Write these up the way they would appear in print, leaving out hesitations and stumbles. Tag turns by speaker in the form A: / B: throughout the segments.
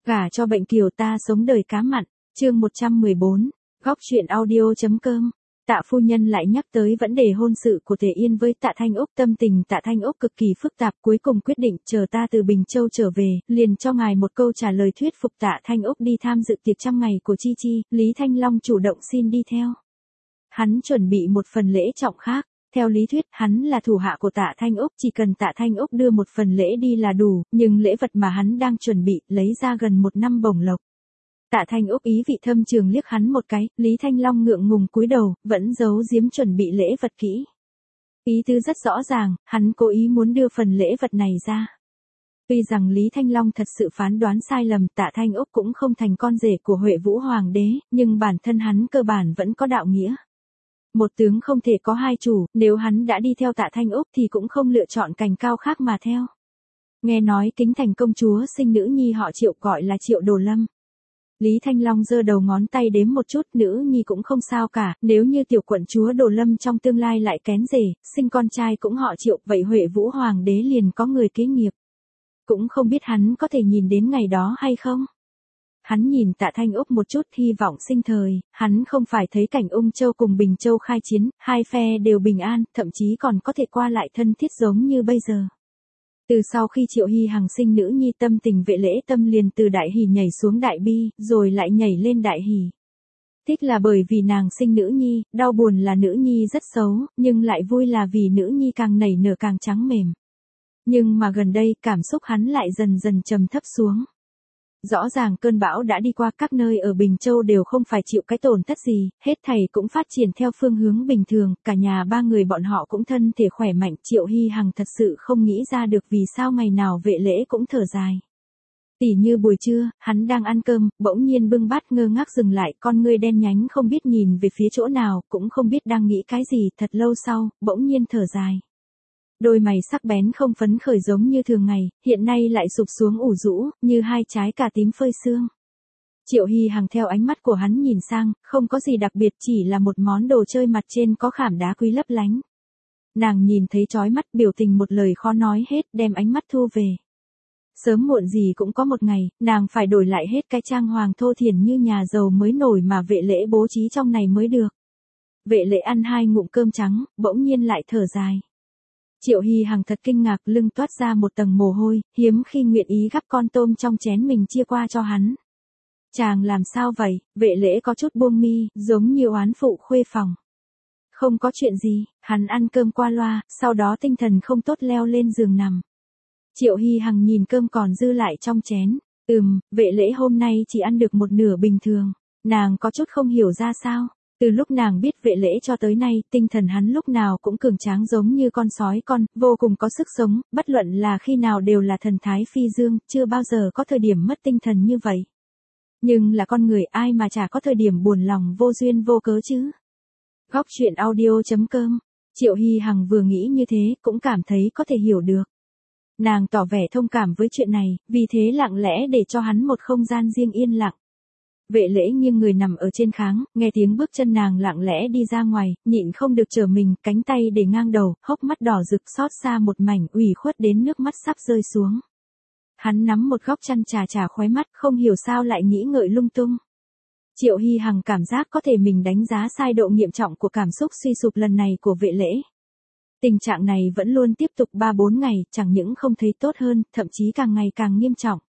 A: Gả cho bệnh kiều ta sống đời cá mặn, chương 114, góc truyện audio.com. Tạ phu nhân lại nhắc tới vấn đề hôn sự của Tề Yên với Tạ Thanh Úc, tâm tình Tạ Thanh Úc cực kỳ phức tạp, cuối cùng quyết định chờ ta từ Bình Châu trở về, liền cho ngài một câu trả lời thuyết phục Tạ Thanh Úc đi tham dự tiệc trăm ngày của Chi Chi. Lý Thanh Long chủ động xin đi theo. Hắn chuẩn bị một phần lễ trọng khác. Theo lý thuyết, hắn là thủ hạ của Tạ Thanh Úc, chỉ cần Tạ Thanh Úc đưa một phần lễ đi là đủ, nhưng lễ vật mà hắn đang chuẩn bị, lấy ra gần 1 năm bổng lộc. Tạ Thanh Úc ý vị thâm trường liếc hắn một cái, Lý Thanh Long ngượng ngùng cúi đầu, vẫn giấu giếm chuẩn bị lễ vật kỹ. Ý tứ rất rõ ràng, hắn cố ý muốn đưa phần lễ vật này ra. Tuy rằng Lý Thanh Long thật sự phán đoán sai lầm, Tạ Thanh Úc cũng không thành con rể của Huệ Vũ Hoàng đế, nhưng bản thân hắn cơ bản vẫn có đạo nghĩa. Một tướng không thể có hai chủ, nếu hắn đã đi theo Tạ Thanh Úc thì cũng không lựa chọn cành cao khác mà theo. Nghe nói Kính Thành công chúa sinh nữ nhi họ Triệu, gọi là Triệu Đồ Lâm. Lý Thanh Long giơ đầu ngón tay đếm một chút, nữ nhi cũng không sao cả, nếu như tiểu quận chúa Đồ Lâm trong tương lai lại kén rể, sinh con trai cũng họ Triệu, vậy Huệ Vũ Hoàng đế liền có người kế nghiệp. Cũng không biết hắn có thể nhìn đến ngày đó hay không. Hắn nhìn Tạ Thanh Úc một chút, hy vọng sinh thời, hắn không phải thấy cảnh Ung Châu cùng Bình Châu khai chiến, hai phe đều bình an, thậm chí còn có thể qua lại thân thiết giống như bây giờ. Từ sau khi Triệu Hy Hằng sinh nữ nhi, tâm tình Vệ Lễ Tâm liền từ đại hỷ nhảy xuống đại bi, rồi lại nhảy lên đại hỷ. Thích là bởi vì nàng sinh nữ nhi, đau buồn là nữ nhi rất xấu, nhưng lại vui là vì nữ nhi càng nảy nở càng trắng mềm. Nhưng mà gần đây, cảm xúc hắn lại dần dần trầm thấp xuống. Rõ ràng cơn bão đã đi qua, các nơi ở Bình Châu đều không phải chịu cái tổn thất gì, hết thảy cũng phát triển theo phương hướng bình thường, cả nhà ba người bọn họ cũng thân thể khỏe mạnh. Triệu Hy Hằng thật sự không nghĩ ra được vì sao ngày nào Vệ Lễ cũng thở dài. Tỉ như buổi trưa, hắn đang ăn cơm, bỗng nhiên bưng bát ngơ ngác dừng lại, con ngươi đen nhánh không biết nhìn về phía chỗ nào, cũng không biết đang nghĩ cái gì, thật lâu sau, bỗng nhiên thở dài. Đôi mày sắc bén không phấn khởi giống như thường ngày, hiện nay lại sụp xuống ủ rũ, như hai trái cà tím phơi sương. Triệu Hy Hằng theo ánh mắt của hắn nhìn sang, không có gì đặc biệt, chỉ là một món đồ chơi mặt trên có khảm đá quý lấp lánh. Nàng nhìn thấy chói mắt, biểu tình một lời khó nói hết, đem ánh mắt thu về. Sớm muộn gì cũng có một ngày, nàng phải đổi lại hết cái trang hoàng thô thiển như nhà giàu mới nổi mà Vệ Lễ bố trí trong này mới được. Vệ Lễ ăn 2 ngụm cơm trắng, bỗng nhiên lại thở dài. Triệu Hy Hằng thật kinh ngạc, lưng toát ra một tầng mồ hôi, hiếm khi nguyện ý gắp con tôm trong chén mình chia qua cho hắn. Chàng làm sao vậy? Vệ Lễ có chút buông mi, giống như oán phụ khuê phòng. Không có chuyện gì, hắn ăn cơm qua loa, sau đó tinh thần không tốt leo lên giường nằm. Triệu Hy Hằng nhìn cơm còn dư lại trong chén. Vệ Lễ hôm nay chỉ ăn được một nửa bình thường. Nàng có chút không hiểu ra sao. Từ lúc nàng biết Vệ Lễ cho tới nay, tinh thần hắn lúc nào cũng cường tráng giống như con sói con, vô cùng có sức sống, bất luận là khi nào đều là thần thái phi dương, chưa bao giờ có thời điểm mất tinh thần như vậy. Nhưng là con người, ai mà chả có thời điểm buồn lòng vô duyên vô cớ chứ. Góc truyện audio.com. Triệu Hy Hằng vừa nghĩ như thế, cũng cảm thấy có thể hiểu được. Nàng tỏ vẻ thông cảm với chuyện này, vì thế lặng lẽ để cho hắn một không gian riêng yên lặng. Vệ Lễ nghiêng người nằm ở trên kháng, nghe tiếng bước chân nàng lặng lẽ đi ra ngoài, nhịn không được trở mình, cánh tay để ngang đầu, hốc mắt đỏ rực, xót xa một mảnh, ủy khuất đến nước mắt sắp rơi xuống. Hắn nắm một góc chăn chà khóe mắt, không hiểu sao lại nghĩ ngợi lung tung. Triệu Hy Hằng cảm giác có thể mình đánh giá sai độ nghiêm trọng của cảm xúc suy sụp lần này của Vệ Lễ. Tình trạng này vẫn luôn tiếp tục 3-4 ngày, chẳng những không thấy tốt hơn, thậm chí càng ngày càng nghiêm trọng.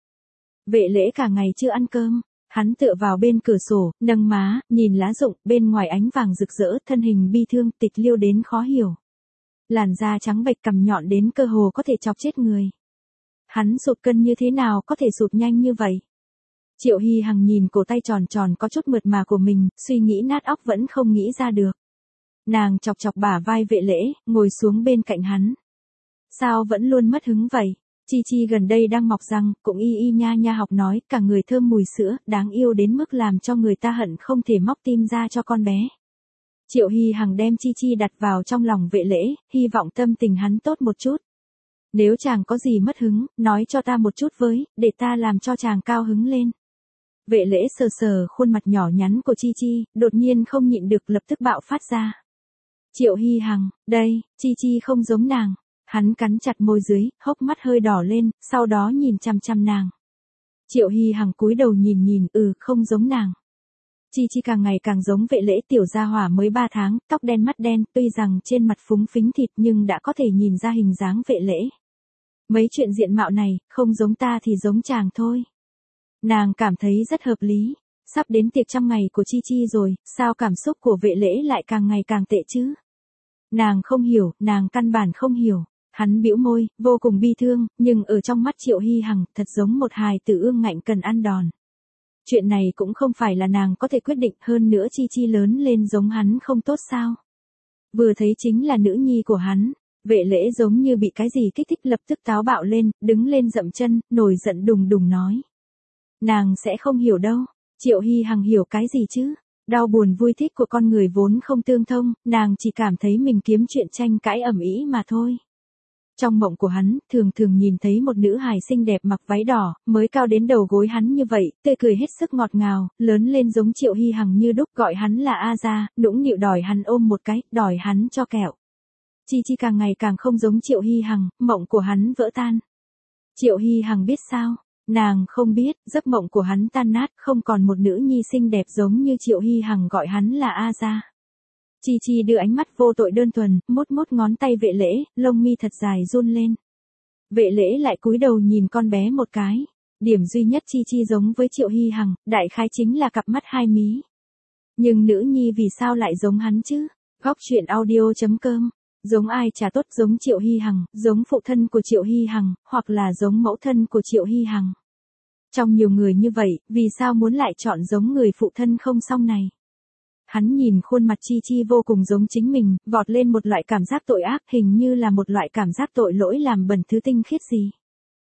A: Vệ Lễ cả ngày chưa ăn cơm. Hắn tựa vào bên cửa sổ, nâng má, nhìn lá rụng, bên ngoài ánh vàng rực rỡ, thân hình bi thương, tịch liêu đến khó hiểu. Làn da trắng bệch, cằm nhọn đến cơ hồ có thể chọc chết người. Hắn sụt cân như thế nào có thể sụt nhanh như vậy? Triệu Hy Hằng nhìn cổ tay tròn tròn có chút mượt mà của mình, suy nghĩ nát óc vẫn không nghĩ ra được. Nàng chọc chọc bả vai Vệ Lễ, ngồi xuống bên cạnh hắn. Sao vẫn luôn mất hứng vậy? Chi Chi gần đây đang mọc răng, cũng y nha học nói, cả người thơm mùi sữa, đáng yêu đến mức làm cho người ta hận không thể móc tim ra cho con bé. Triệu Hy Hằng đem Chi Chi đặt vào trong lòng Vệ Lễ, hy vọng tâm tình hắn tốt một chút. Nếu chàng có gì mất hứng, nói cho ta một chút với, để ta làm cho chàng cao hứng lên. Vệ Lễ sờ sờ khuôn mặt nhỏ nhắn của Chi Chi, đột nhiên không nhịn được lập tức bạo phát ra. Triệu Hy Hằng, đây, Chi Chi không giống nàng. Hắn cắn chặt môi dưới, hốc mắt hơi đỏ lên, sau đó nhìn chằm chằm nàng. Triệu Hy Hằng cúi đầu nhìn, không giống nàng. Chi Chi càng ngày càng giống Vệ Lễ, tiểu gia hỏa mới 3 tháng, tóc đen mắt đen, tuy rằng trên mặt phúng phính thịt nhưng đã có thể nhìn ra hình dáng Vệ Lễ. Mấy chuyện diện mạo này, không giống ta thì giống chàng thôi. Nàng cảm thấy rất hợp lý. Sắp đến tiệc trăm ngày của Chi Chi rồi, sao cảm xúc của Vệ Lễ lại càng ngày càng tệ chứ? Nàng không hiểu, nàng căn bản không hiểu. Hắn bĩu môi, vô cùng bi thương, nhưng ở trong mắt Triệu Hy Hằng, thật giống một hài tử ương ngạnh cần ăn đòn. Chuyện này cũng không phải là nàng có thể quyết định, hơn nữa Chi Chi lớn lên giống hắn không tốt sao? Vừa thấy chính là nữ nhi của hắn. Vệ Lễ giống như bị cái gì kích thích lập tức táo bạo lên, đứng lên dậm chân, nổi giận đùng đùng nói. Nàng sẽ không hiểu đâu. Triệu Hy Hằng hiểu cái gì chứ? Đau buồn vui thích của con người vốn không tương thông, nàng chỉ cảm thấy mình kiếm chuyện tranh cãi ầm ĩ mà thôi. Trong mộng của hắn, thường nhìn thấy một nữ hài xinh đẹp mặc váy đỏ, mới cao đến đầu gối hắn như vậy, tươi cười hết sức ngọt ngào, lớn lên giống Triệu Hy Hằng như đúc, gọi hắn là A Gia, nũng nịu đòi hắn ôm một cái, đòi hắn cho kẹo. Chi Chi càng ngày càng không giống Triệu Hy Hằng, mộng của hắn vỡ tan. Triệu Hy Hằng biết sao? Nàng không biết, giấc mộng của hắn tan nát, không còn một nữ nhi xinh đẹp giống như Triệu Hy Hằng gọi hắn là A Gia. Chi Chi đưa ánh mắt vô tội đơn thuần, mốt ngón tay Vệ Lễ, lông mi thật dài run lên. Vệ Lễ lại cúi đầu nhìn con bé một cái. Điểm duy nhất Chi Chi giống với Triệu Hy Hằng, đại khái chính là cặp mắt hai mí. Nhưng nữ nhi vì sao lại giống hắn chứ? Góc truyện audio.com. Giống ai chả tốt, giống Triệu Hy Hằng, giống phụ thân của Triệu Hy Hằng, hoặc là giống mẫu thân của Triệu Hy Hằng. Trong nhiều người như vậy, vì sao muốn lại chọn giống người phụ thân không xong này? Hắn nhìn khuôn mặt Chi Chi vô cùng giống chính mình, vọt lên một loại cảm giác tội ác, hình như là một loại cảm giác tội lỗi làm bẩn thứ tinh khiết gì.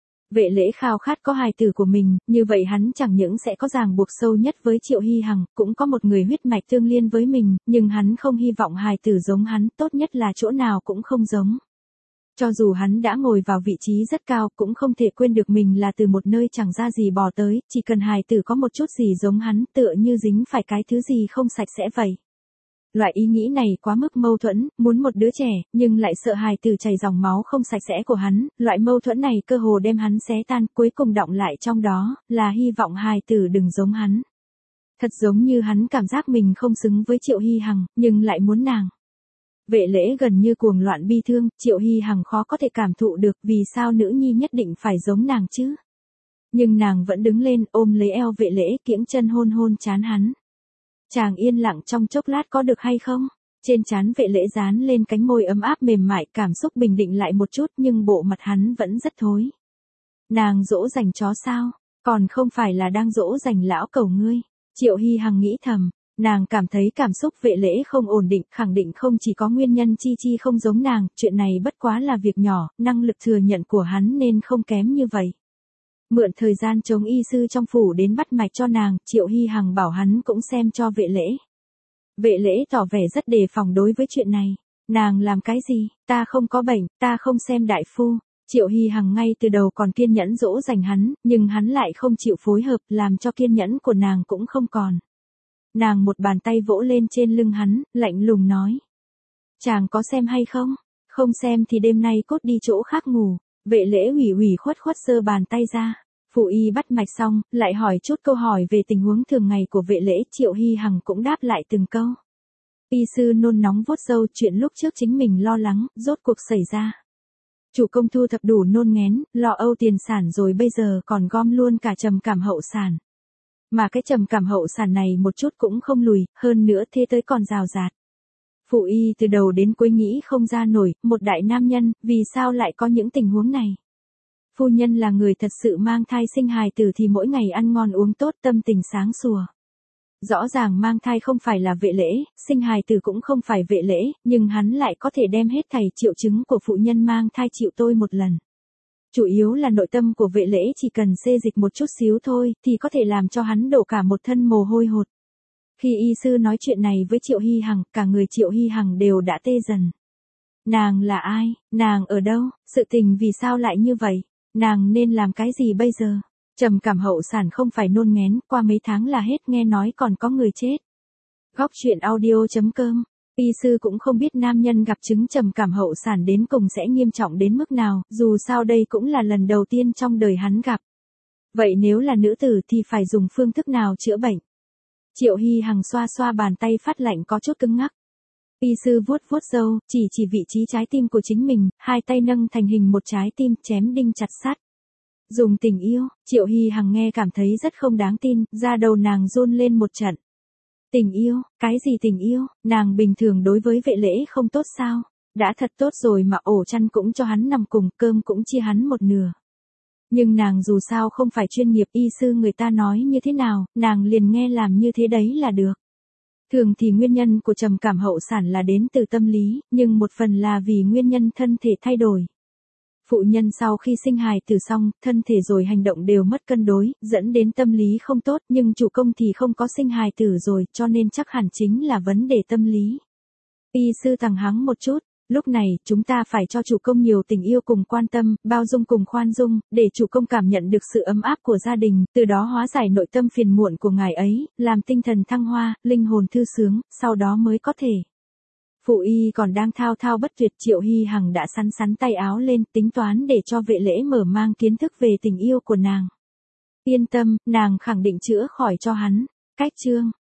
A: Vệ Lễ khao khát có hài tử của mình, như vậy hắn chẳng những sẽ có ràng buộc sâu nhất với Triệu Hy Hằng, cũng có một người huyết mạch tương liên với mình, nhưng hắn không hy vọng hài tử giống hắn, tốt nhất là chỗ nào cũng không giống. Cho dù hắn đã ngồi vào vị trí rất cao, cũng không thể quên được mình là từ một nơi chẳng ra gì bò tới, chỉ cần hài tử có một chút gì giống hắn, tựa như dính phải cái thứ gì không sạch sẽ vậy. Loại ý nghĩ này quá mức mâu thuẫn, muốn một đứa trẻ, nhưng lại sợ hài tử chảy dòng máu không sạch sẽ của hắn, loại mâu thuẫn này cơ hồ đem hắn xé tan, cuối cùng đọng lại trong đó, là hy vọng hài tử đừng giống hắn. Thật giống như hắn cảm giác mình không xứng với Triệu Hy Hằng, nhưng lại muốn nàng. Vệ Lễ gần như cuồng loạn bi thương, Triệu Hy Hằng khó có thể cảm thụ được vì sao nữ nhi nhất định phải giống nàng chứ. Nhưng nàng vẫn đứng lên, ôm lấy eo Vệ Lễ, kiễng chân hôn trán hắn. Chàng yên lặng trong chốc lát có được hay không? Trên trán Vệ Lễ dán lên cánh môi ấm áp mềm mại, cảm xúc bình định lại một chút, nhưng bộ mặt hắn vẫn rất thối. Nàng dỗ dành chó sao? Còn không phải là đang dỗ dành lão cẩu ngươi. Triệu Hy Hằng nghĩ thầm. Nàng cảm thấy cảm xúc Vệ Lễ không ổn định, khẳng định không chỉ có nguyên nhân Chi Chi không giống nàng, chuyện này bất quá là việc nhỏ, năng lực thừa nhận của hắn nên không kém như vậy. Mượn thời gian chống y sư trong phủ đến bắt mạch cho nàng, Triệu Hy Hằng bảo hắn cũng xem cho Vệ Lễ. Vệ Lễ tỏ vẻ rất đề phòng đối với chuyện này. Nàng làm cái gì? Ta không có bệnh, ta không xem đại phu. Triệu Hy Hằng ngay từ đầu còn kiên nhẫn dỗ dành hắn, nhưng hắn lại không chịu phối hợp, làm cho kiên nhẫn của nàng cũng không còn. Nàng một bàn tay vỗ lên trên lưng hắn, lạnh lùng nói. Chàng có xem hay không? Không xem thì đêm nay cốt đi chỗ khác ngủ. Vệ Lễ ủy khuất giơ bàn tay ra. Phụ y bắt mạch xong, lại hỏi chút câu hỏi về tình huống thường ngày của Vệ Lễ, Triệu Hy Hằng cũng đáp lại từng câu. Y sư nôn nóng vuốt râu, chuyện lúc trước chính mình lo lắng, rốt cuộc xảy ra. Chủ công thu thập đủ nôn nghén, lo âu tiền sản rồi bây giờ còn gom luôn cả trầm cảm hậu sản. Mà cái trầm cảm hậu sản này một chút cũng không lùi, hơn nữa thế tới còn rào rạt. Phụ y từ đầu đến cuối nghĩ không ra nổi, một đại nam nhân, vì sao lại có những tình huống này. Phu nhân là người thật sự mang thai sinh hài tử thì mỗi ngày ăn ngon uống tốt, tâm tình sáng sủa. Rõ ràng mang thai không phải là Vệ Lễ, sinh hài tử cũng không phải Vệ Lễ, nhưng hắn lại có thể đem hết thảy triệu chứng của phụ nhân mang thai chịu tôi một lần. Chủ yếu là nội tâm của Vệ Lễ chỉ cần xê dịch một chút xíu thôi, thì có thể làm cho hắn đổ cả một thân mồ hôi hột. Khi y sư nói chuyện này với Triệu Hy Hằng, cả người Triệu Hy Hằng đều đã tê dần. Nàng là ai? Nàng ở đâu? Sự tình vì sao lại như vậy? Nàng nên làm cái gì bây giờ? Trầm cảm hậu sản không phải nôn nghén, qua mấy tháng là hết, nghe nói còn có người chết. Góc truyện audio.com. Y sư cũng không biết nam nhân gặp chứng trầm cảm hậu sản đến cùng sẽ nghiêm trọng đến mức nào, dù sao đây cũng là lần đầu tiên trong đời hắn gặp. Vậy nếu là nữ tử thì phải dùng phương thức nào chữa bệnh? Triệu Hy Hằng xoa xoa bàn tay phát lạnh có chút cứng ngắc. Y sư vuốt vuốt râu, chỉ vị trí trái tim của chính mình, hai tay nâng thành hình một trái tim chém đinh chặt sắt. Dùng tình yêu, Triệu Hy Hằng nghe cảm thấy rất không đáng tin, da đầu nàng run lên một trận. Tình yêu, cái gì tình yêu, nàng bình thường đối với Vệ Lễ không tốt sao? Đã thật tốt rồi mà ổ chăn cũng cho hắn nằm cùng, cơm cũng chia hắn một nửa. Nhưng nàng dù sao không phải chuyên nghiệp y sư, người ta nói như thế nào, nàng liền nghe làm như thế đấy là được. Thường thì nguyên nhân của trầm cảm hậu sản là đến từ tâm lý, nhưng một phần là vì nguyên nhân thân thể thay đổi. Phụ nhân sau khi sinh hài tử xong, thân thể rồi hành động đều mất cân đối, dẫn đến tâm lý không tốt, nhưng chủ công thì không có sinh hài tử rồi, cho nên chắc hẳn chính là vấn đề tâm lý. Y sư thẳng hắng một chút, lúc này, chúng ta phải cho chủ công nhiều tình yêu cùng quan tâm, bao dung cùng khoan dung, để chủ công cảm nhận được sự ấm áp của gia đình, từ đó hóa giải nội tâm phiền muộn của ngài ấy, làm tinh thần thăng hoa, linh hồn thư sướng, sau đó mới có thể. Phụ y còn đang thao thao bất tuyệt, Triệu Hy Hằng đã sắn sắn tay áo lên, tính toán để cho Vệ Lễ mở mang kiến thức về tình yêu của nàng. Yên tâm, nàng khẳng định chữa khỏi cho hắn. Cách chương